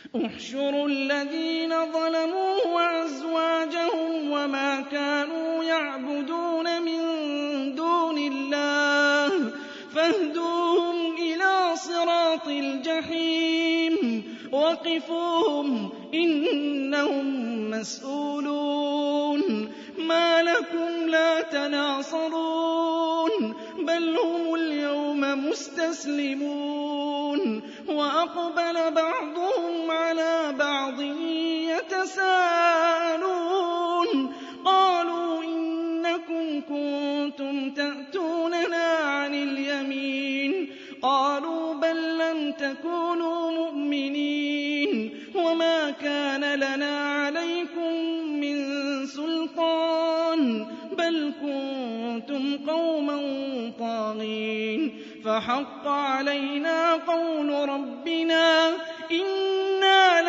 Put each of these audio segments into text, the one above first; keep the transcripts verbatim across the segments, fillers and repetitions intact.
احشروا الذين ظلموا وأزواجهم وما كانوا يعبدون من دون الله فاهدوهم إلى صراط الجحيم وقفوهم إنهم مسؤولون ما لكم لا تناصرون بل هم اليوم مستسلمون وأقبل بعضهم على بعض يتساءلون قالوا إنكم كنتم تأتوننا عن اليمين قالوا بل لم تكونوا مؤمنين وما كان لنا عليكم من سلطان بل كنتم قوما طاغين فحق علينا قول ربنا إنا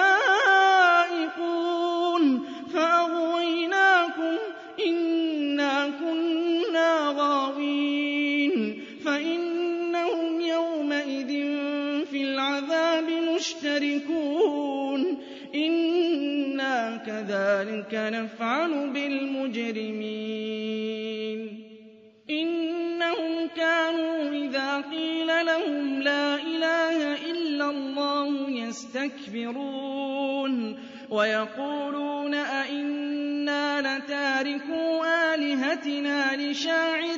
لذائقون فأغويناكم إنا كنا غاوين فإنهم يومئذ في العذاب مشتركون إنا كذلك نفعل بالمجرمين إنهم كانوا إذا قيل لهم لا إله إلا الله يستكبرون ويقولون أئنا لتاركو آلهتنا لشاعر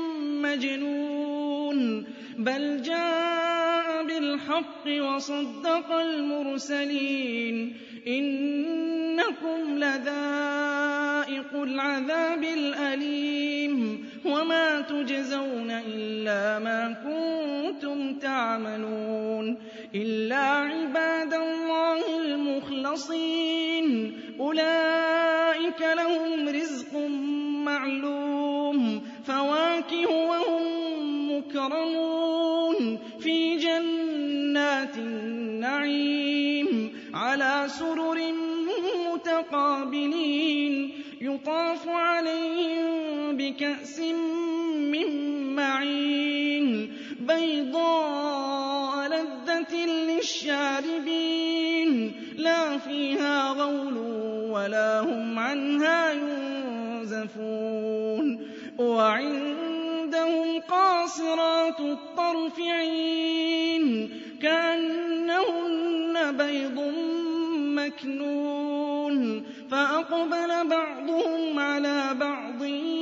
مجنون بل جاء بالحق وصدق المرسلين إنكم لذائق العذاب الأليم وما تجزون إلا ما كنتم تعملون إلا عباد الله المخلصين أولئك لهم رزق معلوم فواكه وهم مكرمون في جنات النعيم على سرر متقابلين يطاف عليهم بكأس من معين بيضاء لذة للشاربين لا فيها غول ولا هم عنها ينزفون وعندهم قاصرات الطرف عين كأنهن بيض مكنون فأقبل بعضهم على بعض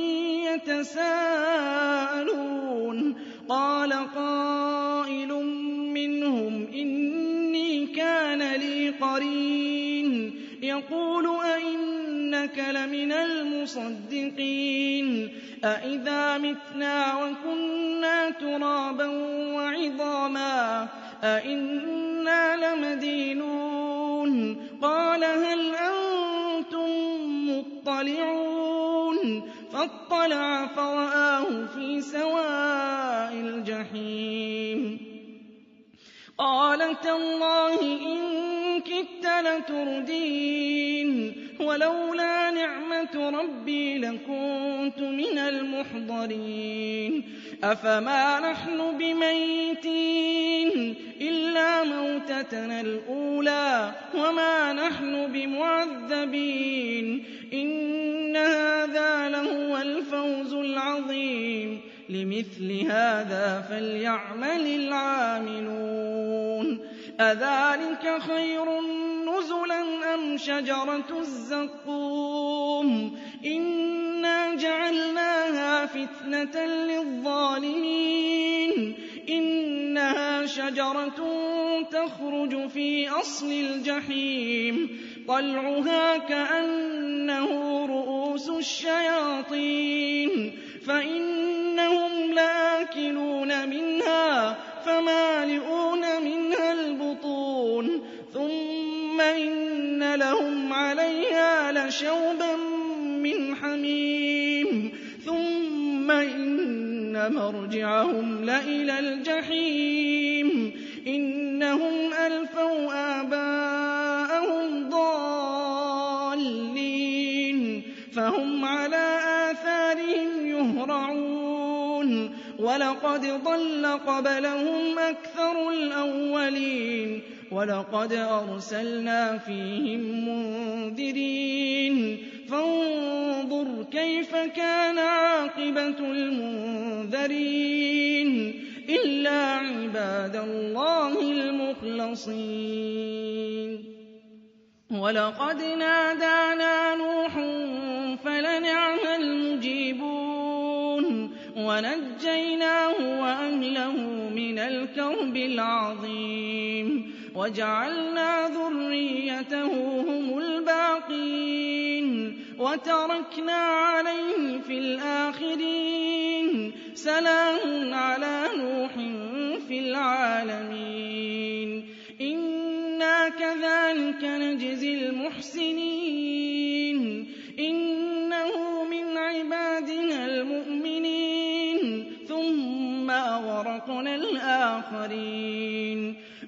يتساءلون قال قائل منهم إني كان لي قرين يقول أئنك لمن المصدقين أئذا متنا وكنا ترابا وعظاما أئنا لمدينون قال هل أنتم مطلعون فاطلع فرآه في سواء الجحيم قال تالله إن كدت لتردين ولولا نعمة ربي لكنت من المحضرين أفما نحن بميتين إلا موتتنا الأولى وما نحن بمعذبين إن هذا لهو الفوز العظيم لمثل هذا فليعمل العاملون أذلك خير نزلا أم شجرة الزقوم إنا جعلناها فتنة للظالمين إنها شجرة تخرج في أصل الجحيم طلعها كأنه رؤوس الشياطين فإنهم لآكلون منها فمالئون منها البطون ثم إن لهم عليها لشوبا من حميم ثم إن مرجعهم لإلى الجحيم إنهم ألفوا آباءهم ضالين فهم على آثارهم يهرعون ولقد ضل قبلهم أكثر الأولين وَلَقَدْ أَرْسَلْنَا فِيهِم مُّنذِرِينَ فَانظُرْ كَيْفَ كَانَ عَاقِبَةُ الْمُنذَرِينَ إِلَّا عِبَادَ اللَّهِ الْمُخْلَصِينَ وَلَقَدْ نَادَانَا نُوحٌ فَلَنِعْمَ الْمُجِيبُونَ وَنَجَّيْنَاهُ وَأَهْلَهُ مِنَ الْكَرْبِ الْعَظِيمِ وَجَعَلْنَا ذُرِّيَّتَهُ هُمُ الْبَاقِينَ وَتَرَكْنَا عَلَيْهِ فِي الْآخِرِينَ سَلَامٌ عَلَىٰ نُوحٍ فِي الْعَالَمِينَ إِنَّا كَذَٰلِكَ نَجْزِي الْمُحْسِنِينَ إِنَّهُ مِنْ عِبَادِنَا الْمُؤْمِنِينَ ثُمَّ أَغْرَقْنَا الْآخَرِينَ